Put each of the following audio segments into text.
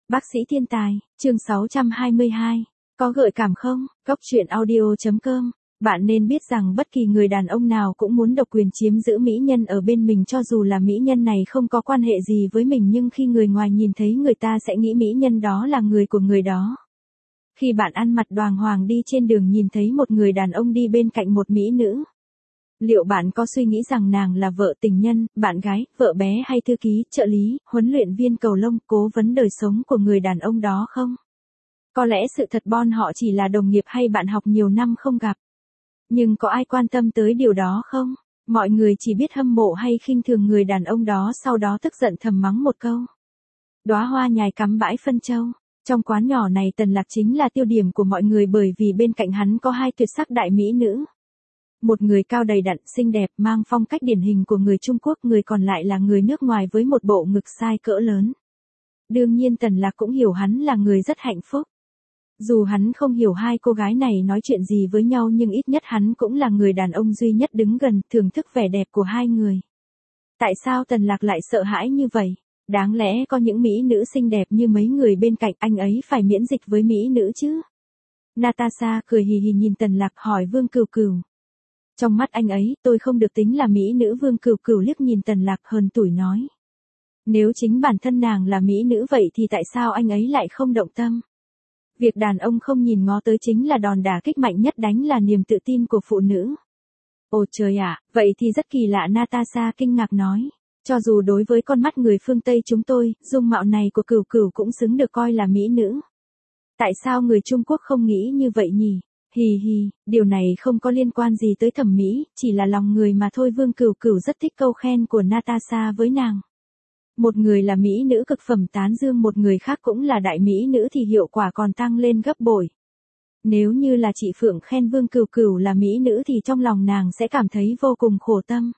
Bác sĩ thiên tài, chương 622. Có gợi cảm không? Góc truyện audio.com. Bạn nên biết rằng bất kỳ người đàn ông nào cũng muốn độc quyền chiếm giữ mỹ nhân ở bên mình, cho dù là mỹ nhân này không có quan hệ gì với mình, nhưng khi người ngoài nhìn thấy người ta sẽ nghĩ mỹ nhân đó là người của người đó. Khi bạn ăn mặc đoàng hoàng đi trên đường nhìn thấy một người đàn ông đi bên cạnh một mỹ nữ, liệu bạn có suy nghĩ rằng nàng là vợ, tình nhân, bạn gái, vợ bé hay thư ký, trợ lý, huấn luyện viên cầu lông, cố vấn đời sống của người đàn ông đó không? Có lẽ sự thật bọn họ chỉ là đồng nghiệp hay bạn học nhiều năm không gặp. Nhưng có ai quan tâm tới điều đó không? Mọi người chỉ biết hâm mộ hay khinh thường người đàn ông đó, sau đó tức giận thầm mắng một câu. Đóa hoa nhài cắm bãi phân châu. Trong quán nhỏ này Tần Lạc chính là tiêu điểm của mọi người, bởi vì bên cạnh hắn có hai tuyệt sắc đại mỹ nữ. Một người cao đầy đặn, xinh đẹp, mang phong cách điển hình của người Trung Quốc, người còn lại là người nước ngoài với một bộ ngực size cỡ lớn. Đương nhiên Tần Lạc cũng hiểu hắn là người rất hạnh phúc. Dù hắn không hiểu hai cô gái này nói chuyện gì với nhau, nhưng ít nhất hắn cũng là người đàn ông duy nhất đứng gần, thưởng thức vẻ đẹp của hai người. Tại sao Tần Lạc lại sợ hãi như vậy? Đáng lẽ có những mỹ nữ xinh đẹp như mấy người bên cạnh anh ấy phải miễn dịch với mỹ nữ chứ? Natasha cười hì hì nhìn Tần Lạc, hỏi Vương Cửu Cửu. Trong mắt anh ấy, tôi không được tính là mỹ nữ. Vương Cửu Cửu liếc nhìn Tần Lạc hờn tủi nói. Nếu chính bản thân nàng là mỹ nữ vậy thì tại sao anh ấy lại không động tâm? Việc đàn ông không nhìn ngó tới chính là đòn đả kích mạnh nhất, đánh là niềm tự tin của phụ nữ. Ồ trời ạ, vậy thì rất kỳ lạ. Natasha kinh ngạc nói. Cho dù đối với con mắt người phương Tây chúng tôi, dung mạo này của Cửu Cửu cũng xứng được coi là mỹ nữ. Tại sao người Trung Quốc không nghĩ như vậy nhỉ? Hì hì, điều này không có liên quan gì tới thẩm mỹ, chỉ là lòng người mà thôi. Vương Cửu Cửu rất thích câu khen của Natasha với nàng. Một người là mỹ nữ cực phẩm tán dương một người khác cũng là đại mỹ nữ thì hiệu quả còn tăng lên gấp bội. Nếu như là chị Phượng khen Vương Cửu Cửu là mỹ nữ thì trong lòng nàng sẽ cảm thấy vô cùng khổ tâm.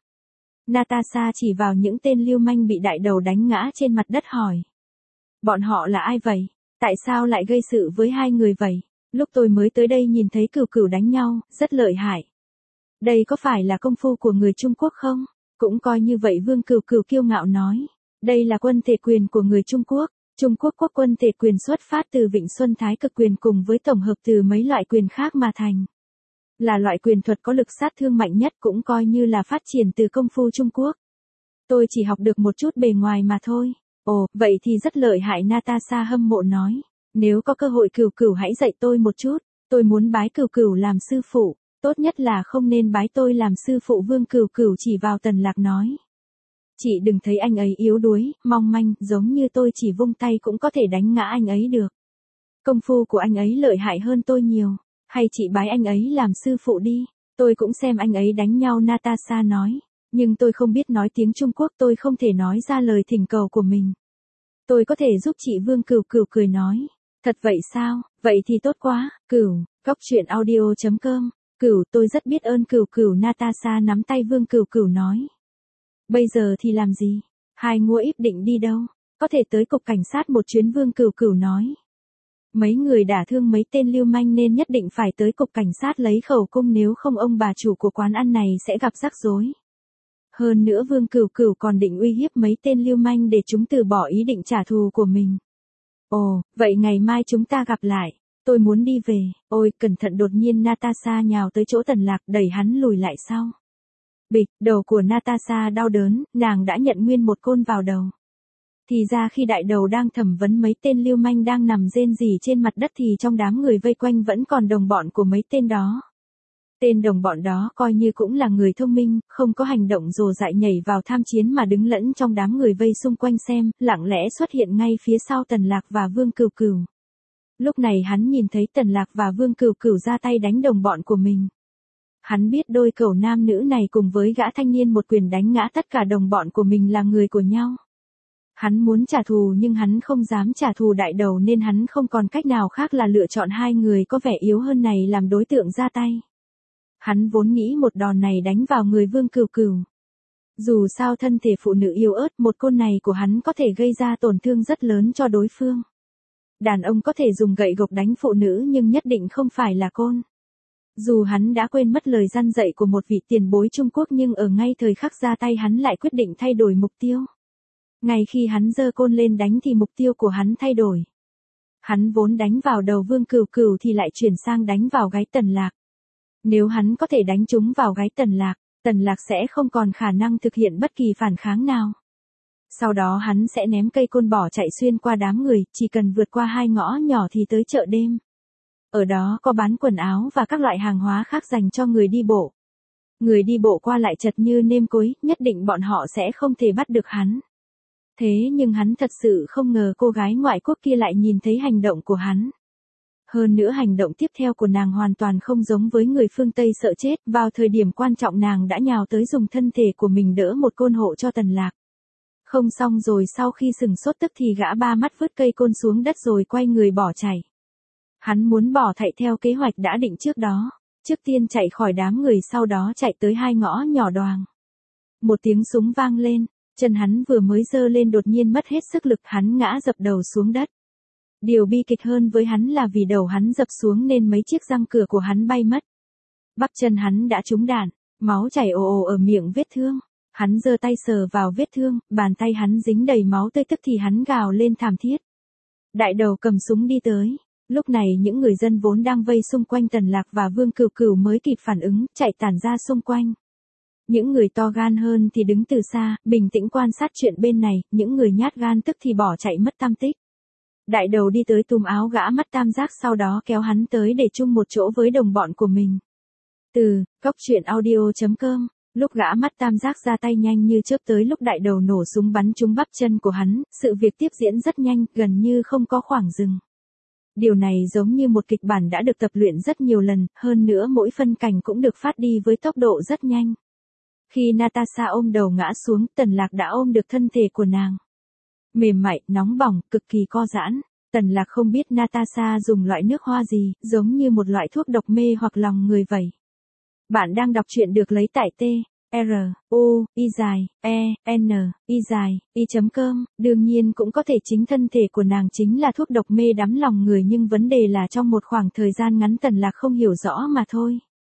Natasha chỉ vào những tên lưu manh bị đại đầu đánh ngã trên mặt đất hỏi. Bọn họ là ai vậy? Tại sao lại gây sự với hai người vậy? Lúc tôi mới tới đây nhìn thấy Cửu Cửu đánh nhau, rất lợi hại. Đây có phải là công phu của người Trung Quốc không? Cũng coi như vậy. Vương Cửu Cửu kiêu ngạo nói. Đây là quân thể quyền của người Trung Quốc. Trung Quốc quốc quân thể quyền xuất phát từ Vịnh Xuân Thái Cực quyền cùng với tổng hợp từ mấy loại quyền khác mà thành. Là loại quyền thuật có lực sát thương mạnh nhất, cũng coi như là phát triển từ công phu Trung Quốc. Tôi chỉ học được một chút bề ngoài mà thôi. Ồ, vậy thì rất lợi hại. Natasha hâm mộ nói. Nếu có cơ hội Cửu Cửu hãy dạy tôi một chút. Tôi muốn bái Cửu Cửu làm sư phụ. Tốt nhất là không nên bái tôi làm sư phụ. Vương Cửu Cửu chỉ vào Tần Lạc nói. Chị đừng thấy anh ấy yếu đuối, mong manh, giống như tôi chỉ vung tay cũng có thể đánh ngã anh ấy được. Công phu của anh ấy lợi hại hơn tôi nhiều. Hay chị bái anh ấy làm sư phụ đi. Tôi cũng xem anh ấy đánh nhau. Natasha nói. Nhưng tôi không biết nói tiếng Trung Quốc, tôi không thể nói ra lời thỉnh cầu của mình. Tôi có thể giúp chị. Vương Cửu Cửu cười nói. Thật vậy sao? Vậy thì tốt quá. Cửu, góc truyện audio.com. Cửu, tôi rất biết ơn Cửu Cửu. Natasha nắm tay Vương Cửu Cửu nói. Bây giờ thì làm gì? Hai ngua íp định đi đâu? Có thể tới cục cảnh sát một chuyến. Vương Cửu Cửu nói. Mấy người đả thương mấy tên lưu manh nên nhất định phải tới cục cảnh sát lấy khẩu cung, nếu không ông bà chủ của quán ăn này sẽ gặp rắc rối. Hơn nữa Vương Cửu Cửu còn định uy hiếp mấy tên lưu manh để chúng từ bỏ ý định trả thù của mình. Ồ, vậy ngày mai chúng ta gặp lại. Tôi muốn đi về. Ôi, cẩn thận. Đột nhiên Natasha nhào tới chỗ Tần Lạc, đẩy hắn lùi lại sau. Bịch, đầu của Natasha đau đớn, nàng đã nhận nguyên một côn vào đầu. Thì ra khi đại đầu đang thẩm vấn mấy tên lưu manh đang nằm rên rỉ trên mặt đất thì trong đám người vây quanh vẫn còn đồng bọn của mấy tên đó. Tên đồng bọn đó coi như cũng là người thông minh, không có hành động rồ dại nhảy vào tham chiến mà đứng lẫn trong đám người vây xung quanh xem, lặng lẽ xuất hiện ngay phía sau Tần Lạc và Vương Cửu Cửu. Lúc này hắn nhìn thấy Tần Lạc và Vương Cửu Cửu ra tay đánh đồng bọn của mình. Hắn biết đôi cẩu nam nữ này cùng với gã thanh niên một quyền đánh ngã tất cả đồng bọn của mình là người của nhau. Hắn muốn trả thù nhưng hắn không dám trả thù đại đầu, nên hắn không còn cách nào khác là lựa chọn hai người có vẻ yếu hơn này làm đối tượng ra tay. Hắn vốn nghĩ một đòn này đánh vào người Vương Cửu Cửu. Dù sao thân thể phụ nữ yếu ớt, một côn này của hắn có thể gây ra tổn thương rất lớn cho đối phương. Đàn ông có thể dùng gậy gộc đánh phụ nữ nhưng nhất định không phải là côn. Dù hắn đã quên mất lời răn dạy của một vị tiền bối Trung Quốc, nhưng ở ngay thời khắc ra tay hắn lại quyết định thay đổi mục tiêu. Ngay khi hắn giơ côn lên đánh thì mục tiêu của hắn thay đổi. Hắn vốn đánh vào đầu Vương Cửu Cửu thì lại chuyển sang đánh vào gáy Tần Lạc. Nếu hắn có thể đánh trúng vào gáy Tần Lạc sẽ không còn khả năng thực hiện bất kỳ phản kháng nào. Sau đó hắn sẽ ném cây côn bỏ chạy xuyên qua đám người, chỉ cần vượt qua 2 ngõ nhỏ thì tới chợ đêm. Ở đó có bán quần áo và các loại hàng hóa khác dành cho người đi bộ. Người đi bộ qua lại chật như nêm cối, nhất định bọn họ sẽ không thể bắt được hắn. Thế nhưng hắn thật sự không ngờ cô gái ngoại quốc kia lại nhìn thấy hành động của hắn. Hơn nữa hành động tiếp theo của nàng hoàn toàn không giống với người phương Tây sợ chết, vào thời điểm quan trọng nàng đã nhào tới dùng thân thể của mình đỡ một côn hộ cho Tần Lạc. Không xong rồi sau khi sừng sốt tức thì gã ba mắt vứt cây côn xuống đất rồi quay người bỏ chạy. Hắn muốn bỏ chạy theo kế hoạch đã định trước đó, trước tiên chạy khỏi đám người sau đó chạy tới 2 ngõ nhỏ đoàng. Một tiếng súng vang lên, chân hắn vừa mới giơ lên đột nhiên mất hết sức lực hắn ngã dập đầu xuống đất. Điều bi kịch hơn với hắn là vì đầu hắn dập xuống nên mấy chiếc răng cửa của hắn bay mất. Bắp chân hắn đã trúng đạn, máu chảy ồ ồ ở miệng vết thương. Hắn giơ tay sờ vào vết thương, bàn tay hắn dính đầy máu tươi tức thì hắn gào lên thảm thiết. Đại đầu cầm súng đi tới. Lúc này những người dân vốn đang vây xung quanh Tần Lạc và Vương Cửu Cửu mới kịp phản ứng, chạy tản ra xung quanh. Những người to gan hơn thì đứng từ xa, bình tĩnh quan sát chuyện bên này, những người nhát gan tức thì bỏ chạy mất tăm tích. Đại đầu đi tới túm áo gã mắt tam giác sau đó kéo hắn tới để chung một chỗ với đồng bọn của mình. Từ Cốc.audio.com, lúc gã mắt tam giác ra tay nhanh như chớp tới lúc đại đầu nổ súng bắn trúng bắp chân của hắn, sự việc tiếp diễn rất nhanh, gần như không có khoảng dừng. Điều này giống như một kịch bản đã được tập luyện rất nhiều lần, hơn nữa mỗi phân cảnh cũng được phát đi với tốc độ rất nhanh. Khi Natasha ôm đầu ngã xuống, Tần Lạc đã ôm được thân thể của nàng. Mềm mại, nóng bỏng, cực kỳ co giãn. Tần Lạc không biết Natasha dùng loại nước hoa gì, giống như một loại thuốc độc mê hoặc lòng người vậy. Bạn đang đọc truyện được lấy tại t-r-u-i-e-n-i-i.com, đương nhiên cũng có thể chính thân thể của nàng chính là thuốc độc mê đắm lòng người nhưng vấn đề là trong một khoảng thời gian ngắn Tần Lạc không hiểu rõ mà thôi.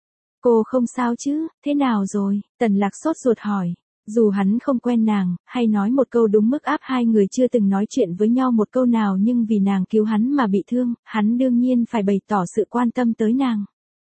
Cô không sao chứ, thế nào rồi? Tần Lạc sốt ruột hỏi. Dù hắn không quen nàng, hay nói một câu đúng mức áp hai người chưa từng nói chuyện với nhau một câu nào nhưng vì nàng cứu hắn mà bị thương, hắn đương nhiên phải bày tỏ sự quan tâm tới nàng.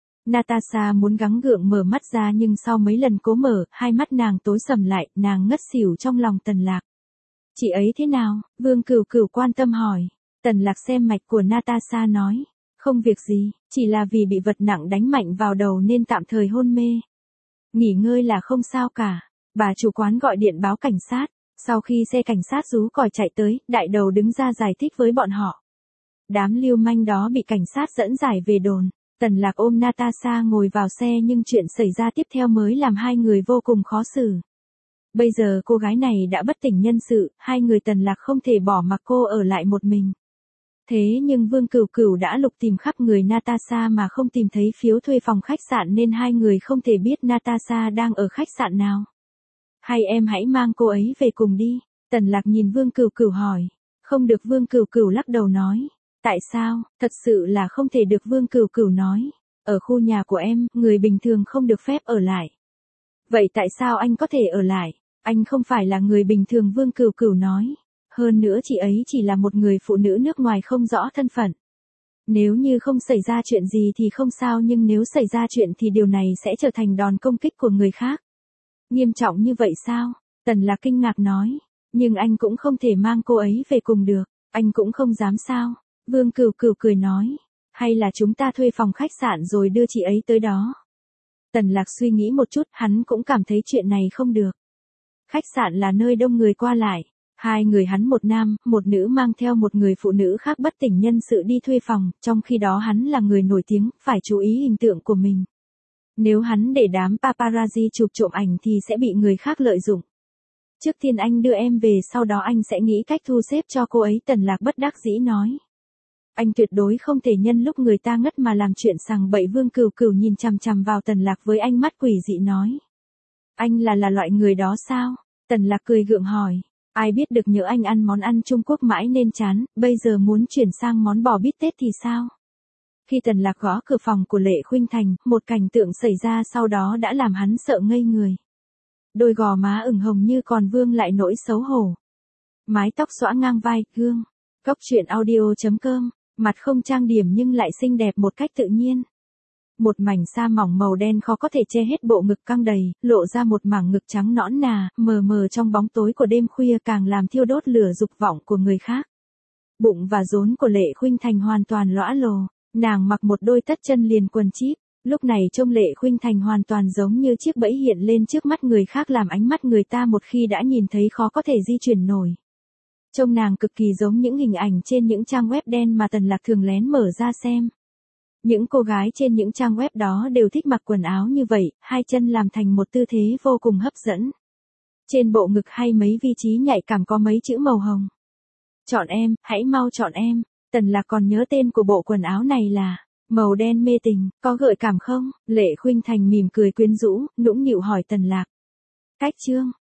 Natasha muốn gắng gượng mở mắt ra nhưng sau mấy lần cố mở, hai mắt nàng tối sầm lại, nàng ngất xỉu trong lòng Tần Lạc. Chị ấy thế nào? Vương Cửu Cửu quan tâm hỏi. Tần Lạc xem mạch của Natasha nói. Không việc gì, chỉ là vì bị vật nặng đánh mạnh vào đầu nên tạm thời hôn mê. Nghỉ ngơi là không sao cả. Bà chủ quán gọi điện báo cảnh sát. Sau khi xe cảnh sát rú còi chạy tới, đại đầu đứng ra giải thích với bọn họ. Đám lưu manh đó bị cảnh sát dẫn giải về đồn. Tần Lạc ôm Natasha ngồi vào xe nhưng chuyện xảy ra tiếp theo mới làm hai người vô cùng khó xử. Bây giờ cô gái này đã bất tỉnh nhân sự, hai người Tần Lạc không thể bỏ mặc cô ở lại một mình. Thế nhưng Vương Cửu Cửu đã lục tìm khắp người Natasha mà không tìm thấy phiếu thuê phòng khách sạn nên hai người không thể biết Natasha đang ở khách sạn nào. Hay em hãy mang cô ấy về cùng đi. Tần Lạc nhìn Vương Cửu Cửu hỏi. Không được, Vương Cửu Cửu lắc đầu nói. Tại sao? Thật sự là không thể được, Vương Cửu Cửu nói. Ở khu nhà của em, người bình thường không được phép ở lại. Vậy tại sao anh có thể ở lại? Anh không phải là người bình thường, Vương Cửu Cửu nói. Hơn nữa chị ấy chỉ là một người phụ nữ nước ngoài không rõ thân phận. Nếu như không xảy ra chuyện gì thì không sao nhưng nếu xảy ra chuyện thì điều này sẽ trở thành đòn công kích của người khác. Nghiêm trọng như vậy sao? Tần Lạc kinh ngạc nói. Nhưng anh cũng không thể mang cô ấy về cùng được. Anh cũng không dám sao? Vương Cửu Cửu cười nói. Hay là chúng ta thuê phòng khách sạn rồi đưa chị ấy tới đó? Tần Lạc suy nghĩ một chút, hắn cũng cảm thấy chuyện này không được. Khách sạn là nơi đông người qua lại. Hai người hắn một nam, một nữ mang theo một người phụ nữ khác bất tỉnh nhân sự đi thuê phòng, trong khi đó hắn là người nổi tiếng, phải chú ý hình tượng của mình. Nếu hắn để đám paparazzi chụp trộm ảnh thì sẽ bị người khác lợi dụng. Trước tiên anh đưa em về, sau đó anh sẽ nghĩ cách thu xếp cho cô ấy, Tần Lạc bất đắc dĩ nói. Anh tuyệt đối không thể nhân lúc người ta ngất mà làm chuyện sằng bậy. Vương Cửu Cửu nhìn chằm chằm vào Tần Lạc với ánh mắt quỷ dị nói. Anh là loại người đó sao? Tần Lạc cười gượng hỏi. Ai biết được, nhớ anh ăn món ăn Trung Quốc mãi nên chán, bây giờ muốn chuyển sang món bò bít tết thì sao? Khi Tần Lạc gõ cửa phòng của Lệ Khuynh Thành, một cảnh tượng xảy ra sau đó đã làm hắn sợ ngây người. Đôi gò má ửng hồng như còn vương lại nỗi xấu hổ. Mái tóc xõa ngang vai, gương. Cốc.audio.com Mặt không trang điểm nhưng lại xinh đẹp một cách tự nhiên. Một mảnh sa mỏng màu đen khó có thể che hết bộ ngực căng đầy, lộ ra một mảng ngực trắng nõn nà, mờ mờ trong bóng tối của đêm khuya càng làm thiêu đốt lửa dục vọng của người khác. Bụng và rốn của Lệ Khuynh Thành hoàn toàn lõa lồ, nàng mặc một đôi tất chân liền quần chíp, lúc này trông Lệ Khuynh Thành hoàn toàn giống như chiếc bẫy hiện lên trước mắt người khác làm ánh mắt người ta một khi đã nhìn thấy khó có thể di chuyển nổi. Trông nàng cực kỳ giống những hình ảnh trên những trang web đen mà Tần Lạc thường lén mở ra xem. Những cô gái trên những trang web đó đều thích mặc quần áo như vậy, hai chân làm thành một tư thế vô cùng hấp dẫn. Trên bộ ngực hay mấy vị trí nhạy cảm có mấy chữ màu hồng. Chọn em, hãy mau chọn em. Tần Lạc còn nhớ tên của bộ quần áo này là màu đen mê tình, có gợi cảm không? Lệ Khuynh Thành mỉm cười quyến rũ, nũng nịu hỏi Tần Lạc. Cách chương